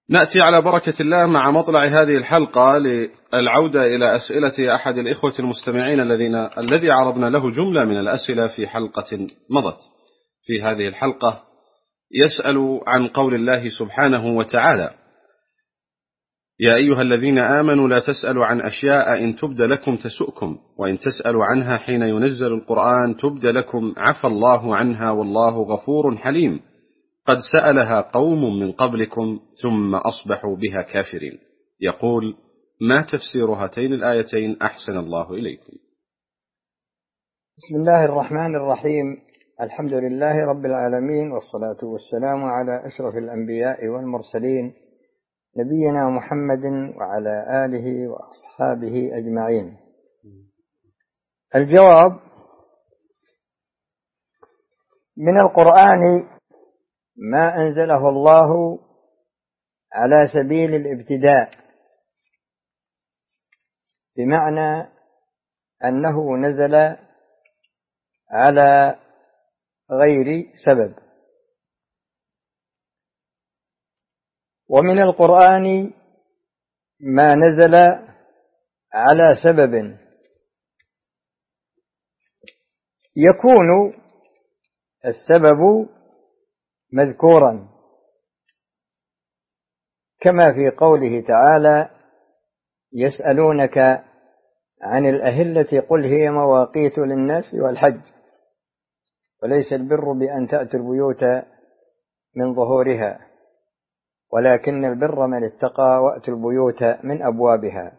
نأتي على بركة الله مع مطلع هذه الحلقة للعودة إلى أسئلة أحد الإخوة المستمعين الذي عرضنا له جملة من الأسئلة في حلقة مضت. في هذه الحلقة يسأل عن قول الله سبحانه وتعالى: يا أيها الذين آمنوا لا تسألوا عن أشياء إن تبد لكم تسؤكم، وإن تسألوا عنها حين ينزل القرآن تبد لكم عفى الله عنها والله غفور حليم، قد سألها قوم من قبلكم ثم أصبحوا بها كافرين. يقول: ما تفسير هاتين الآيتين أحسن الله إليكم؟ بسم الله الرحمن الرحيم. الحمد لله رب العالمين، والصلاة والسلام على أشرف الأنبياء والمرسلين، نبينا محمد وعلى آله وأصحابه أجمعين. الجواب: من القرآن ما أنزله الله على سبيل الابتداء، بمعنى أنه نزل على غير سبب، ومن القرآن ما نزل على سبب، يكون السبب مذكورا، كما في قوله تعالى: يسألونك عن الأهلة قل هي مواقيت للناس والحج، وليس البر بأن تأتوا البيوت من ظهورها، ولكن البر من اتقى وأتوا البيوت من أبوابها،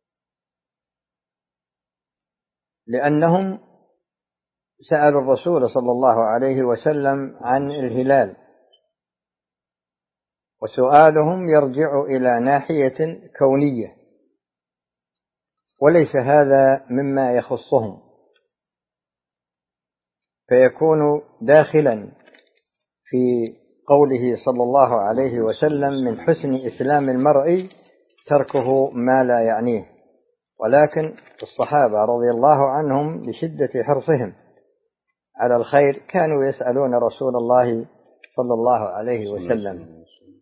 لأنهم سألوا الرسول صلى الله عليه وسلم عن الهلال، وسؤالهم يرجع إلى ناحية كونية، وليس هذا مما يخصهم، فيكون داخلا في قوله صلى الله عليه وسلم: من حسن إسلام المرء تركه ما لا يعنيه. ولكن الصحابة رضي الله عنهم بشدة حرصهم على الخير كانوا يسألون رسول الله صلى الله عليه وسلم.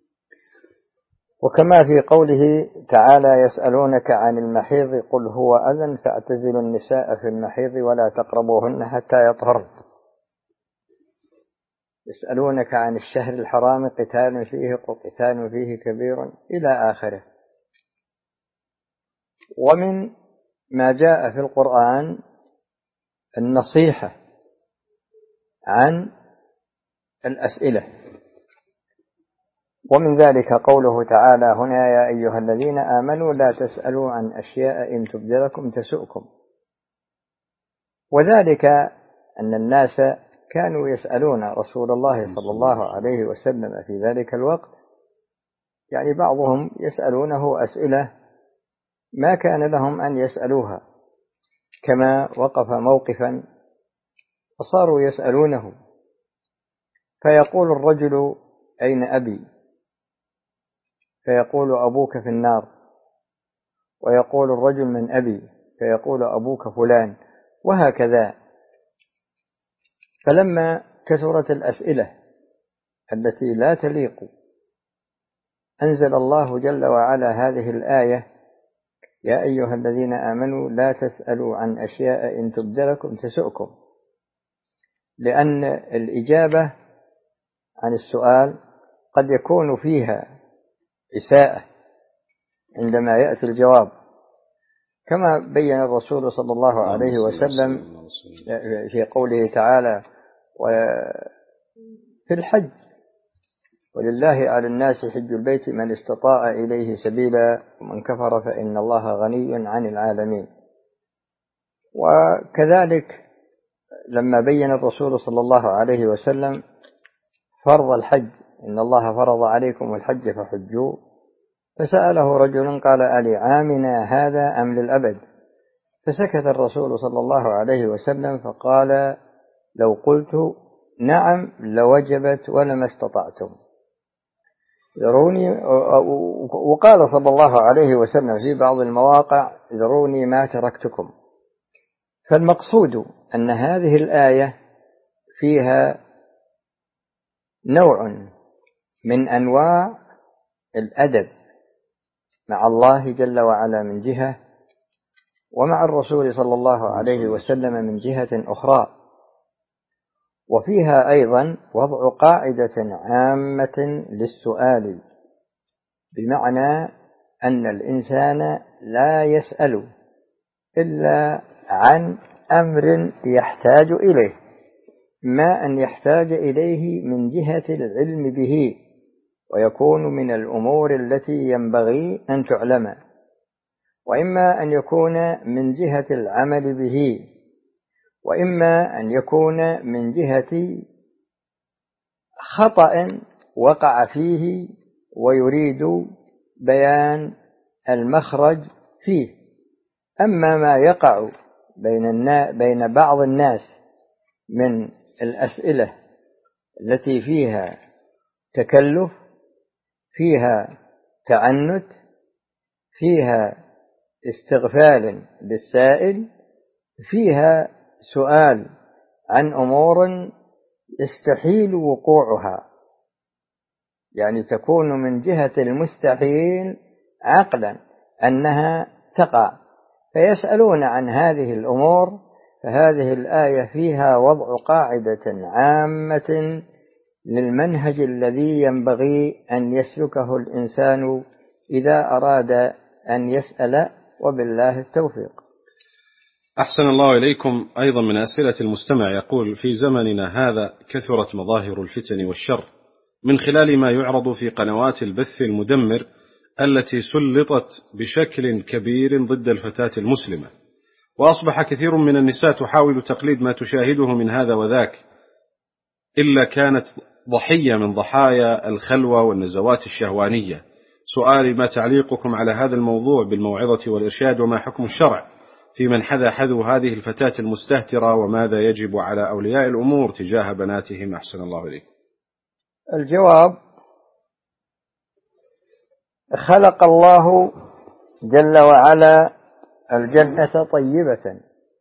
وكما في قوله تعالى: يسألونك عن المحيض قل هو أذى فاعتزلوا النساء في المحيض ولا تقربوهن حتى يطهرن. يسألونك عن الشهر الحرام قتال فيه كبير، إلى آخره. ومن ما جاء في القرآن النصيحة عن الأسئلة، ومن ذلك قوله تعالى هنا: يا أيها الذين آمنوا لا تسألوا عن أشياء إن تبد لكم تسؤكم. وذلك أن الناس كانوا يسألون رسول الله صلى الله عليه وسلم في ذلك الوقت، يعني بعضهم يسألونه أسئلة ما كان لهم أن يسألوها، كما وقف موقفا فصاروا يسألونه، فيقول الرجل: أين أبي؟ فيقول: أبوك في النار. ويقول الرجل: من أبي؟ فيقول: أبوك فلان، وهكذا. فلما كثرت الأسئلة التي لا تليق أنزل الله جل وعلا هذه الآية: يا أيها الذين آمنوا لا تسألوا عن أشياء إن تبد لكم تسؤكم، لأن الإجابة عن السؤال قد يكون فيها إساءة عندما يأتي الجواب، كما بين الرسول صلى الله عليه وسلم في قوله تعالى: وفي الحج ولله على الناس حج البيت من استطاع إليه سبيلا ومن كفر فإن الله غني عن العالمين. وكذلك لما بين الرسول صلى الله عليه وسلم فرض الحج: إن الله فرض عليكم الحج فحجوا، فسأله رجل قال: ألعامنا هذا أم للأبد؟ فسكت الرسول صلى الله عليه وسلم فقال: لو قلت نعم لوجبت ولما استطعتم. ذروني، وقال صلى الله عليه وسلم في بعض المواقع: ذروني ما تركتكم. فالمقصود أن هذه الآية فيها نوع من أنواع الأدب مع الله جل وعلا من جهة، ومع الرسول صلى الله عليه وسلم من جهة أخرى. وفيها أيضا وضع قاعدة عامة للسؤال، بمعنى أن الإنسان لا يسأل إلا عن أمر يحتاج إليه، ما أن يحتاج إليه من جهة العلم به، ويكون من الأمور التي ينبغي أن تعلم، وإما أن يكون من جهة العمل به، وإما أن يكون من جهة خطأ وقع فيه ويريد بيان المخرج فيه. أما ما يقع بين بعض الناس من الأسئلة التي فيها تكلف، فيها تعنت، فيها استغفال للسائل، فيها سؤال عن أمور يستحيل وقوعها، يعني تكون من جهة المستحيل عقلا أنها تقع، فيسألون عن هذه الأمور. فهذه الآية فيها وضع قاعدة عامة للمنهج الذي ينبغي أن يسلكه الإنسان إذا أراد أن يسأل، وبالله التوفيق. أحسن الله إليكم. أيضا من أسئلة المستمع يقول: في زمننا هذا كثرت مظاهر الفتن والشر من خلال ما يعرض في قنوات البث المدمر التي سلطت بشكل كبير ضد الفتاة المسلمة، وأصبح كثير من النساء تحاول تقليد ما تشاهده من هذا وذاك، إلا كانت ضحية من ضحايا الخلوة والنزوات الشهوانية. سؤالي: ما تعليقكم على هذا الموضوع بالموعظة والإرشاد، وما حكم الشرع في من حذا حذو هذه الفتاة المستهترة، وماذا يجب على أولياء الأمور تجاه بناتهم؟ أحسن الله إليكم. الجواب: خلق الله جل وعلا الجنة طيبة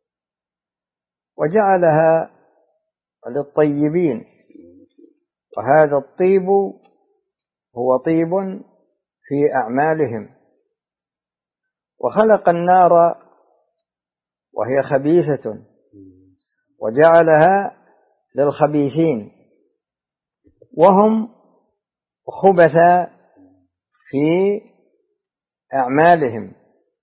وجعلها للطيبين، وهذا الطيب هو طيب في أعمالهم. وخلق النار وهي خبيثة وجعلها للخبيثين، وهم خبث في أعمالهم.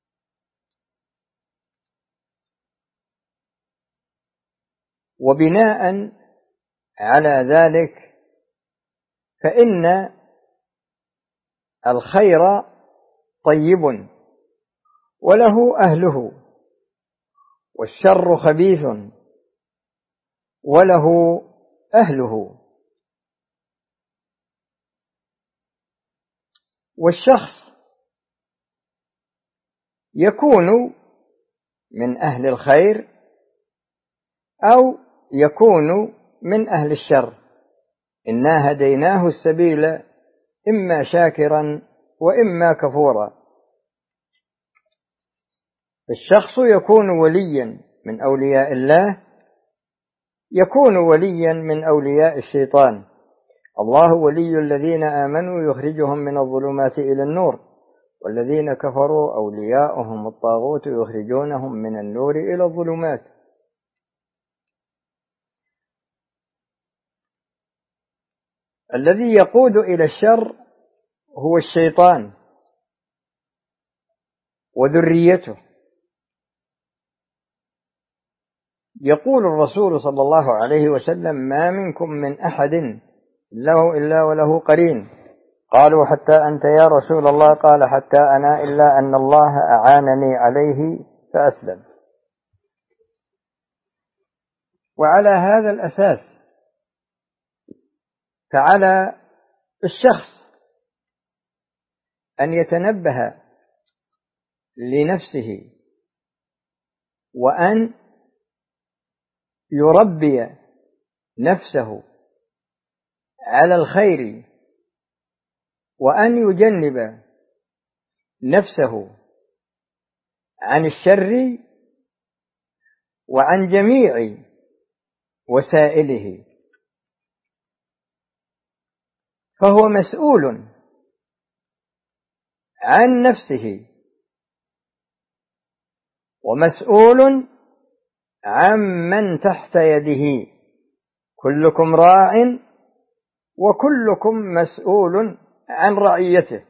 وبناء على ذلك فإن الخير طيب وله أهله، والشر خبيث وله أهله. والشخص يكون من أهل الخير أو يكون من أهل الشر، إنا هديناه السبيل إما شاكرا وإما كفورا. الشخص يكون وليا من أولياء الله، يكون وليا من أولياء الشيطان. الله ولي الذين آمنوا يخرجهم من الظلمات إلى النور، والذين كفروا أولياؤهم الطاغوت يخرجونهم من النور إلى الظلمات. الذي يقود إلى الشر هو الشيطان وذريته. يقول الرسول صلى الله عليه وسلم: ما منكم من أحد إلا وله قرين. قالوا: حتى أنت يا رسول الله؟ قال: حتى أنا، إلا أن الله أعانني عليه فأسلم. وعلى هذا الأساس فعلى الشخص أن يتنبه لنفسه، وأن يربي نفسه على الخير، وأن يجنب نفسه عن الشر وعن جميع وسائله، فهو مسؤول عن نفسه ومسؤول عمن تحت يده، كلكم راع وكلكم مسؤول عن رعيته.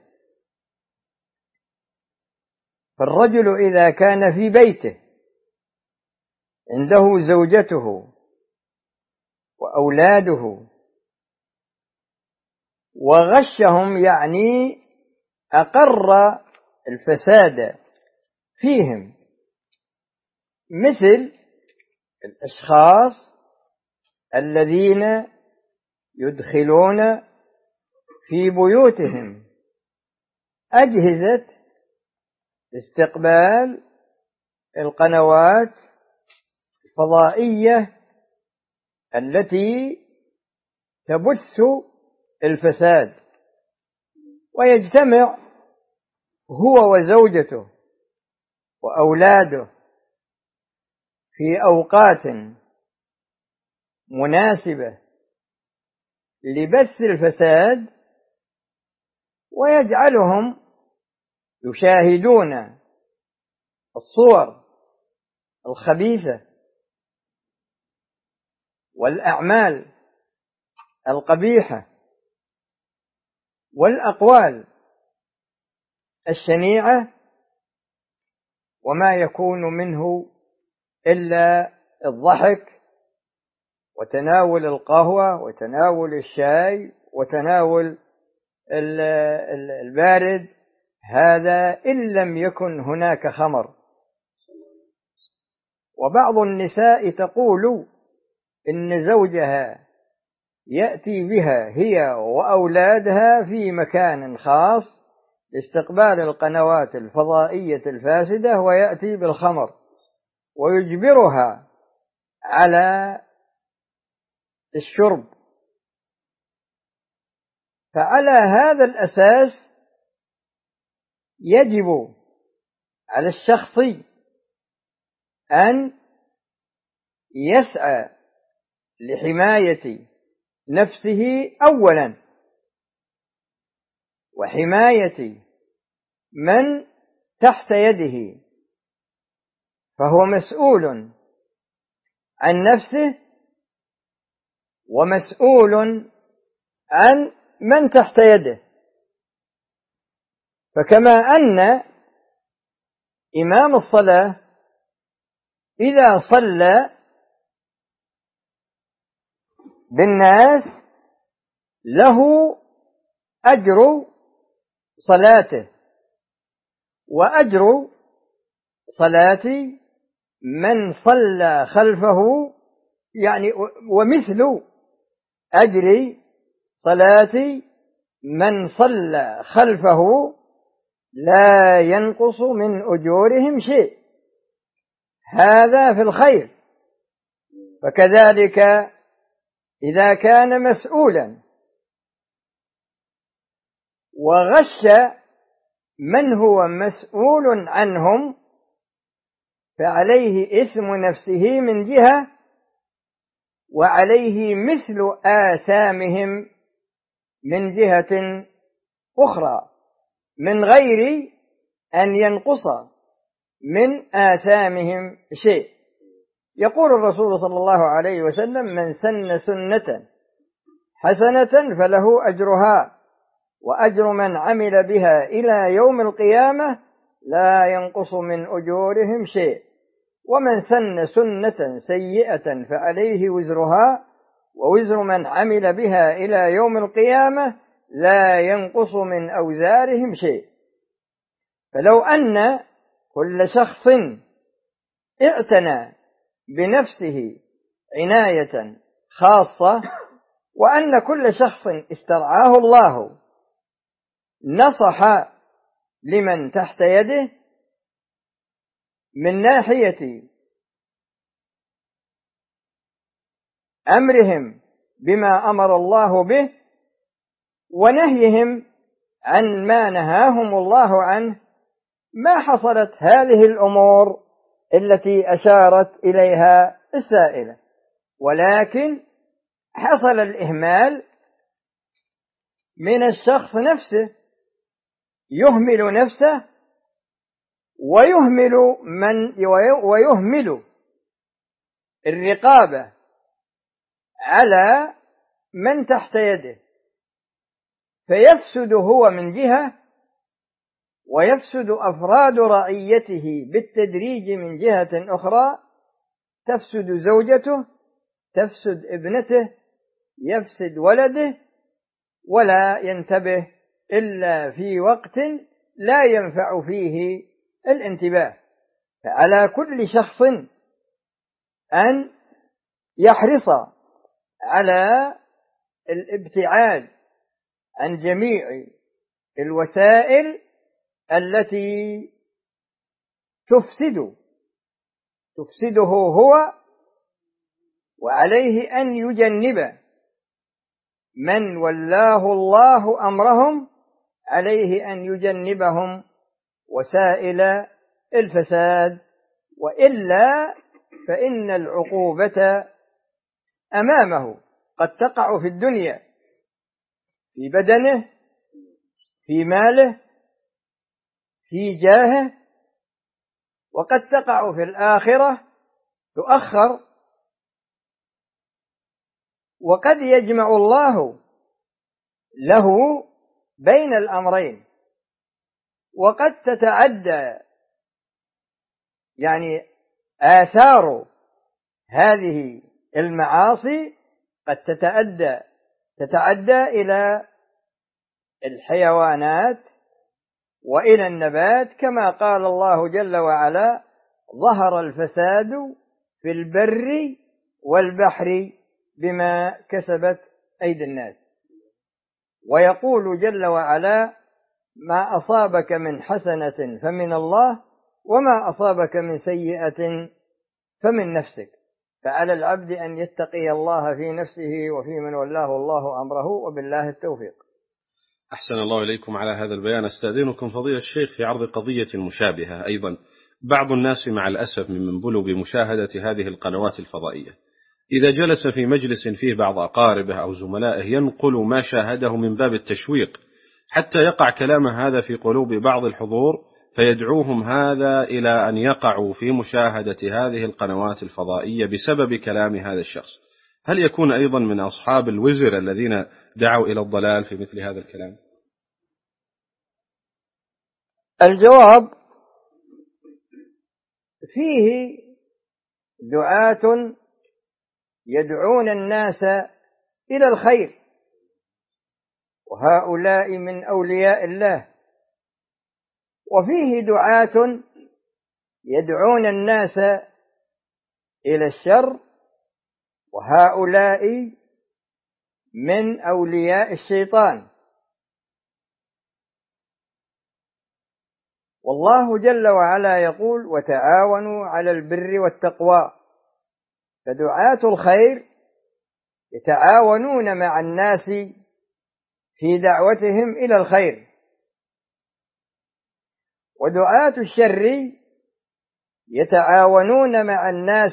فالرجل إذا كان في بيته عنده زوجته وأولاده وغشهم، يعني أقر الفساد فيهم، مثل الأشخاص الذين يدخلون في بيوتهم أجهزة استقبال القنوات الفضائية التي تبث الفساد، ويجتمع هو وزوجته وأولاده في أوقات مناسبة لبث الفساد، ويجعلهم يشاهدون الصور الخبيثة والأعمال القبيحة والأقوال الشنيعة، وما يكون منه إلا الضحك وتناول القهوة وتناول الشاي وتناول البارد، هذا إن لم يكن هناك خمر. وبعض النساء تقول إن زوجها يأتي بها هي وأولادها في مكان خاص لاستقبال القنوات الفضائية الفاسدة، ويأتي بالخمر ويجبرها على الشرب. فعلى هذا الأساس يجب على الشخص أن يسعى لحماية نفسه أولا، وحماية من تحت يده، فهو مسؤول عن نفسه ومسؤول عن من تحت يده. فكما أن إمام الصلاة إذا صلى بالناس له أجر صلاته وأجر صلاة من صلى خلفه، يعني ومثل أجر صلاة من صلى خلفه لا ينقص من أجورهم شيء، هذا في الخير. فكذلك إذا كان مسؤولا وغش من هو مسؤول عنهم فعليه إثم نفسه من جهة، وعليه مثل آثامهم من جهة أخرى، من غير أن ينقص من آثامهم شيء. يقول الرسول صلى الله عليه وسلم: من سن سنة حسنة فله أجرها وأجر من عمل بها إلى يوم القيامة لا ينقص من أجورهم شيء، ومن سن سنة سيئة فعليه وزرها ووزر من عمل بها إلى يوم القيامة لا ينقص من أوزارهم شيء. فلو أن كل شخص اعتنى بنفسه عناية خاصة، وأن كل شخص استرعاه الله نصح لمن تحت يده من ناحية أمرهم بما أمر الله به ونهيهم عن ما نهاهم الله عنه، ما حصلت هذه الأمور التي أشارت إليها السائلة، ولكن حصل الإهمال من الشخص نفسه يهمل نفسه ويهمل الرقابة على من تحت يده، فيفسد هو من جهة، ويفسد أفراد رعيته بالتدريج من جهة أخرى، تفسد زوجته، تفسد ابنته، يفسد ولده، ولا ينتبه إلا في وقت لا ينفع فيه الانتباه. فعلى كل شخص أن يحرص على الابتعاد عن جميع الوسائل التي تفسده هو، وعليه أن يجنب من ولاه الله أمرهم، عليه أن يجنبهم وسائل الفساد، وإلا فإن العقوبة أمامه قد تقع في الدنيا، في بدنه، في ماله، في جاهه، وقد تقع في الآخرة تؤخر، وقد يجمع الله له بين الأمرين، وقد تتعدى آثار هذه المعاصي قد تتعدى إلى الحيوانات وإلى النبات، كما قال الله جل وعلا: ظهر الفساد في البر والبحر بما كسبت أيدي الناس. ويقول جل وعلا: ما أصابك من حسنة فمن الله، وما أصابك من سيئة فمن نفسك. فعلى العبد أن يتقي الله في نفسه وفي من ولاه الله أمره، وبالله التوفيق. أحسن الله إليكم على هذا البيان. أستأذنكم فضيلة الشيخ في عرض قضية مشابهة أيضا. بعض الناس مع الأسف ممن بلوا بمشاهدة هذه القنوات الفضائية، إذا جلس في مجلس فيه بعض أقاربه أو زملائه ينقل ما شاهده من باب التشويق، حتى يقع كلام هذا في قلوب بعض الحضور، فيدعوهم هذا إلى أن يقعوا في مشاهدة هذه القنوات الفضائية بسبب كلام هذا الشخص. هل يكون أيضا من أصحاب الوزر الذين دعوا إلى الضلال في مثل هذا الكلام؟ الجواب: فيه دعاة يدعون الناس إلى الخير، وهؤلاء من أولياء الله، وفيه دعاة يدعون الناس إلى الشر، وهؤلاء من أولياء الشيطان. والله جل وعلا يقول: وتعاونوا على البر والتقوى. فدعاة الخير يتعاونون مع الناس في دعوتهم إلى الخير، ودعاة الشر يتعاونون مع الناس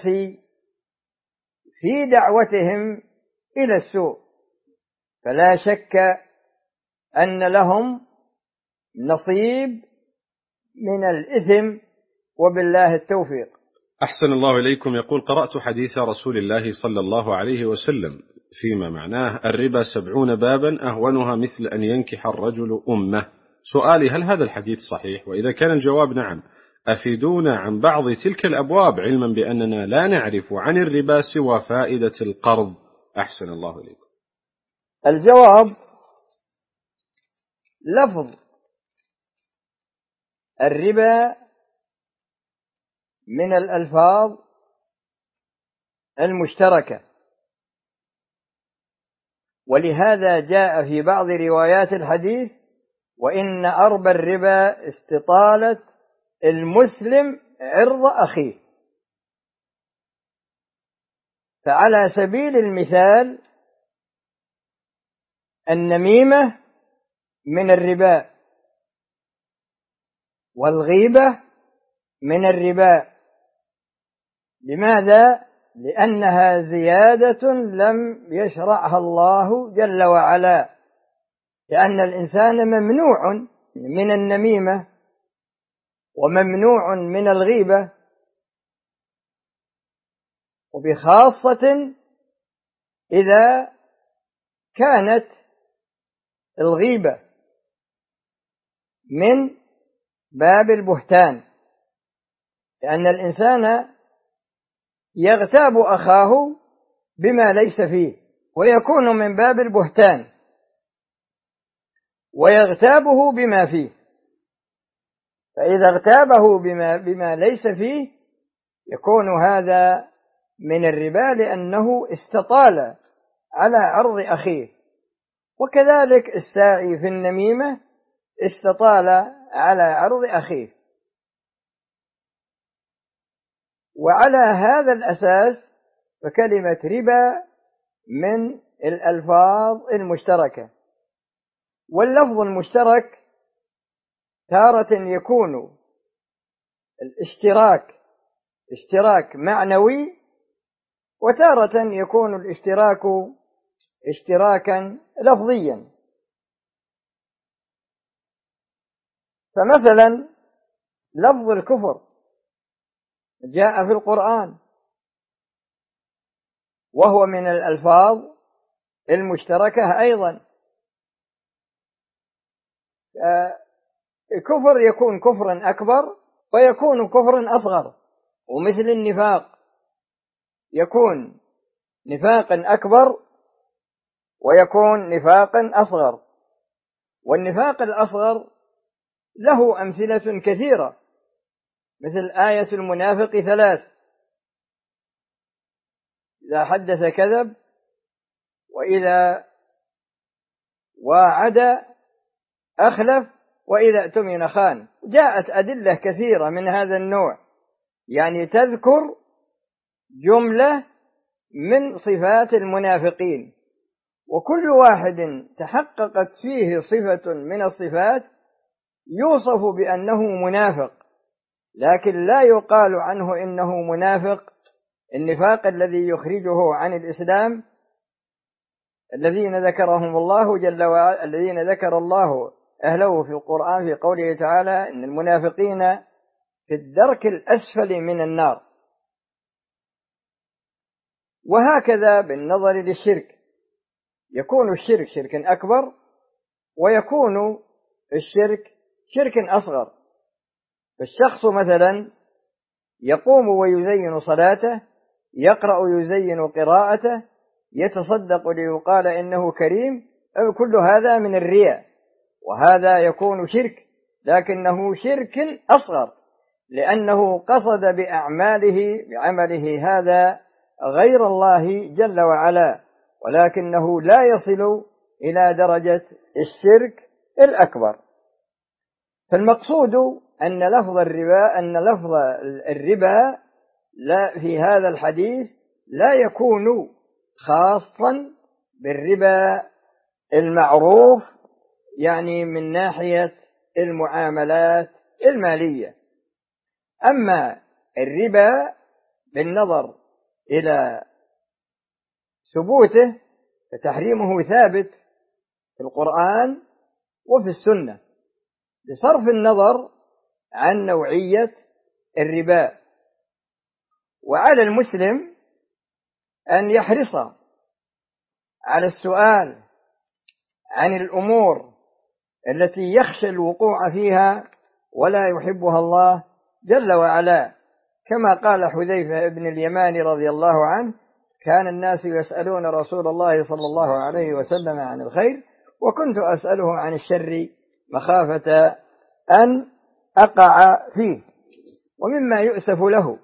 في دعوتهم إلى السوء. فلا شك أن لهم نصيب من الإثم، وبالله التوفيق. أحسن الله إليكم. يقول: قرأت حديث رسول الله صلى الله عليه وسلم فيما معناه: الربا 70 بابا أهونها مثل أن ينكح الرجل أمه. سؤالي: هل هذا الحديث صحيح؟ وإذا كان الجواب نعم، أفيدونا عن بعض تلك الأبواب، علما بأننا لا نعرف عن الربا سوى فائدة القرض. أحسن الله إليكم. الجواب: لفظ الربا من الألفاظ المشتركة، ولهذا جاء في بعض روايات الحديث: وإن أربى الربا استطالة المسلم عرض أخيه. فعلى سبيل المثال النميمة من الربا، والغيبة من الربا. لماذا؟ لأنها زيادة لم يشرعها الله جل وعلا، لأن الإنسان ممنوع من النميمة وممنوع من الغيبة، وبخاصة إذا كانت الغيبة من باب البهتان، لأن الإنسان يغتاب أخاه بما ليس فيه ويكون من باب البهتان ويغتابه بما فيه، فإذا اغتابه بما ليس فيه يكون هذا من الربا، لأنه استطال على عرض أخيه. وكذلك الساعي في النميمة استطال على عرض أخيه. وعلى هذا الأساس فكلمة ربا من الألفاظ المشتركة. واللفظ المشترك تارة يكون الاشتراك اشتراك معنوي، وتارة يكون الاشتراك اشتراكا لفظيا. فمثلا لفظ الكفر جاء في القرآن وهو من الألفاظ المشتركة أيضا. الكفر يكون كفرا أكبر ويكون كفرا أصغر، ومثل النفاق يكون نفاقا أكبر ويكون نفاقا أصغر. والنفاق الأصغر له أمثلة كثيرة، مثل آية المنافق 3: إذا حدث كذب، وإذا واعد أخلف، وإذا اؤتمن خان. جاءت أدلة كثيرة من هذا النوع، يعني تذكر جملة من صفات المنافقين، وكل واحد تحققت فيه صفة من الصفات يوصف بأنه منافق، لكن لا يقال عنه إنه منافق النفاق الذي يخرجه عن الإسلام، الذين ذكرهم الله جل وعلا، الذين ذكر الله أهله في القرآن في قوله تعالى: إن المنافقين في الدرك الأسفل من النار. وهكذا بالنظر للشرك، يكون الشرك شركا أكبر ويكون الشرك شركا أصغر. فالشخص مثلا يقوم ويزين صلاته، يقرأ ويزين قراءته، يتصدق ليقال إنه كريم، كل هذا من الرياء، وهذا يكون شرك، لكنه شرك أصغر، لأنه قصد بعمله هذا غير الله جل وعلا، ولكنه لا يصل إلى درجة الشرك الأكبر. فالمقصود أن لفظ الربا لا في هذا الحديث لا يكون خاصا بالربا المعروف، يعني من ناحية المعاملات المالية. أما الربا بالنظر إلى ثبوته فتحريمه ثابت في القرآن وفي السنة، بصرف النظر عن نوعية الربا. وعلى المسلم أن يحرص على السؤال عن الأمور التي يخشى الوقوع فيها ولا يحبها الله جل وعلا، كما قال حذيفة بن اليمان رضي الله عنه: كان الناس يسألون رسول الله صلى الله عليه وسلم عن الخير، وكنت أسأله عن الشر مخافة أن أقع فيه. ومما يؤسف له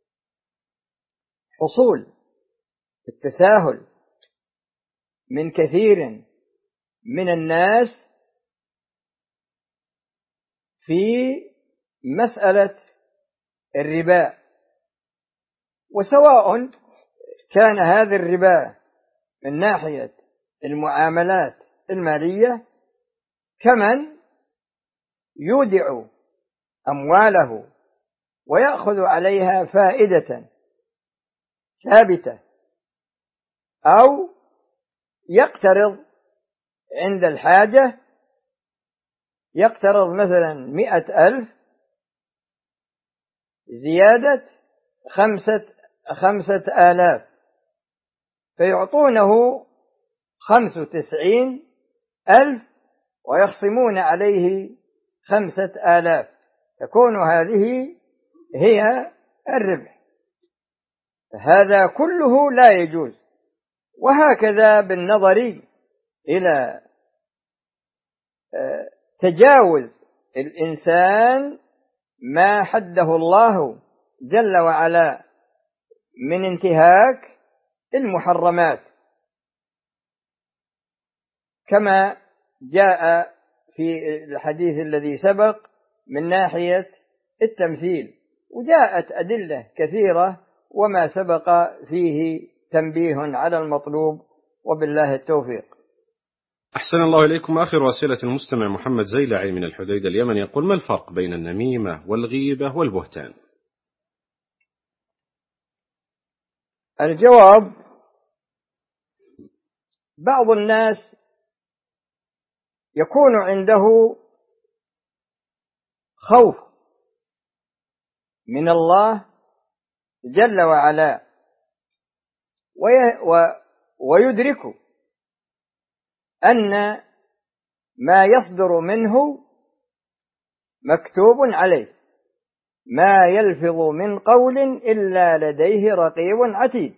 حصول التساهل من كثير من الناس في مسألة الربا، وسواء كان هذا الربا من ناحية المعاملات المالية، كمن يودع أمواله ويأخذ عليها فائدة ثابتة، أو يقترض عند الحاجة يقترض مثلا 100,000 زيادة 5,000 فيعطونه 95,000 ويخصمون عليه 5,000، تكون هذه هي الربح. فهذا كله لا يجوز. وهكذا بالنظر إلى تجاوز الإنسان ما حده الله جل وعلا من انتهاك المحرمات، كما جاء في الحديث الذي سبق من ناحية التمثيل، وجاءت أدلة كثيرة وما سبق فيه تنبيه على المطلوب، وبالله التوفيق. أحسن الله إليكم. آخر أسئلة المستمع محمد زيلعي من الحديدة اليمن يقول: ما الفرق بين النميمة والغيبة والبهتان؟ الجواب: بعض الناس يكون عنده خوف من الله جل وعلا ويدرك أن ما يصدر منه مكتوب عليه، ما يلفظ من قول إلا لديه رقيب عتيد،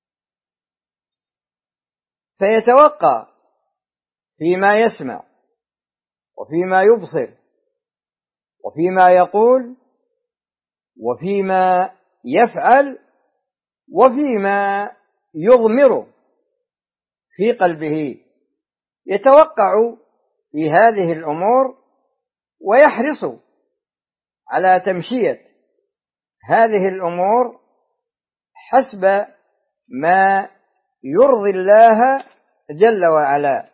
فيتوقع فيما يسمع وفيما يبصر وفيما يقول وفيما يفعل وفيما يضمر في قلبه، يتوقع في هذه الأمور ويحرص على تمشية هذه الأمور حسب ما يرضي الله جل وعلا،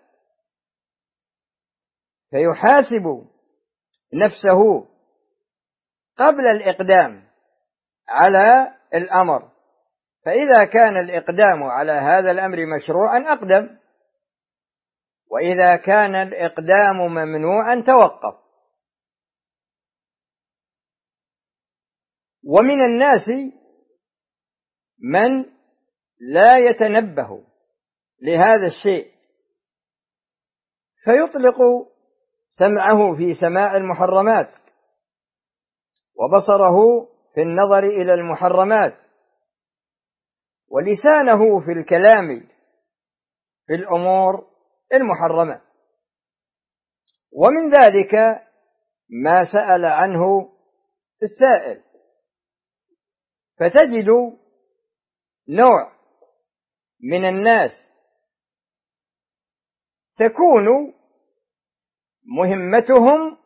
فيحاسب نفسه قبل الإقدام على الأمر، فإذا كان الإقدام على هذا الأمر مشروعا أقدم، وإذا كان الإقدام ممنوعا توقف. ومن الناس من لا يتنبه لهذا الشيء فيطلق سمعه في سماع المحرمات وبصره في النظر إلى المحرمات ولسانه في الكلام في الأمور المحرمة. ومن ذلك ما سأل عنه السائل، فتجد نوع من الناس تكون مهمتهم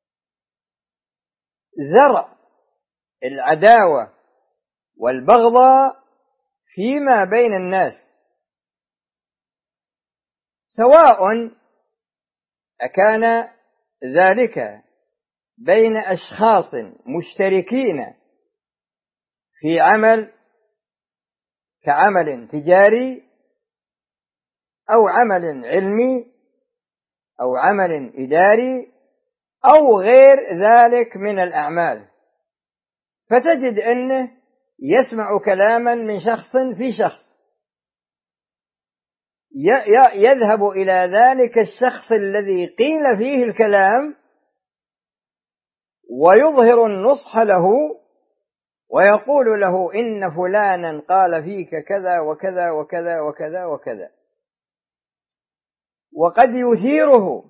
زرع العداوة والبغضاء فيما بين الناس، سواء أكان ذلك بين أشخاص مشتركين في عمل كعمل تجاري أو عمل علمي أو عمل إداري أو غير ذلك من الأعمال، فتجد أنه يسمع كلاما من شخص في شخص، يذهب إلى ذلك الشخص الذي قيل فيه الكلام ويظهر النصح له ويقول له إن فلانا قال فيك كذا وكذا وكذا وكذا وكذا، وقد يثيره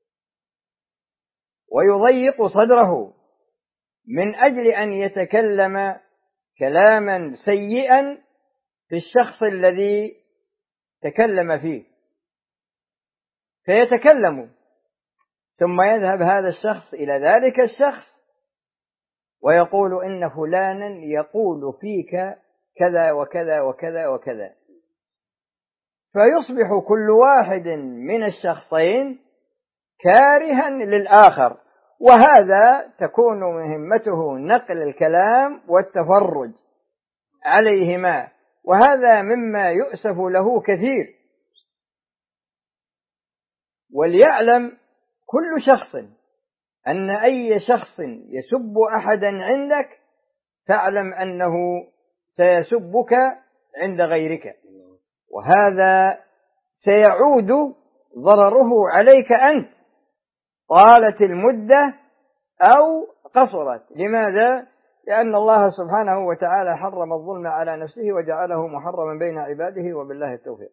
ويضيق صدره من أجل أن يتكلم كلاما سيئا في الشخص الذي تكلم فيه، فيتكلم ثم يذهب هذا الشخص إلى ذلك الشخص ويقول إن فلانا يقول فيك كذا وكذا وكذا وكذا، فيصبح كل واحد من الشخصين كارها للآخر، وهذا تكون مهمته نقل الكلام والتفرج عليهما، وهذا مما يؤسف له كثير. وليعلم كل شخص أن أي شخص يسب أحدا عندك فاعلم أنه سيسبك عند غيرك، وهذا سيعود ضرره عليك أنت طالت المدة أو قصرت. لماذا؟ لأن الله سبحانه وتعالى حرم الظلم على نفسه وجعله محرما بين عباده، وبالله التوفيق.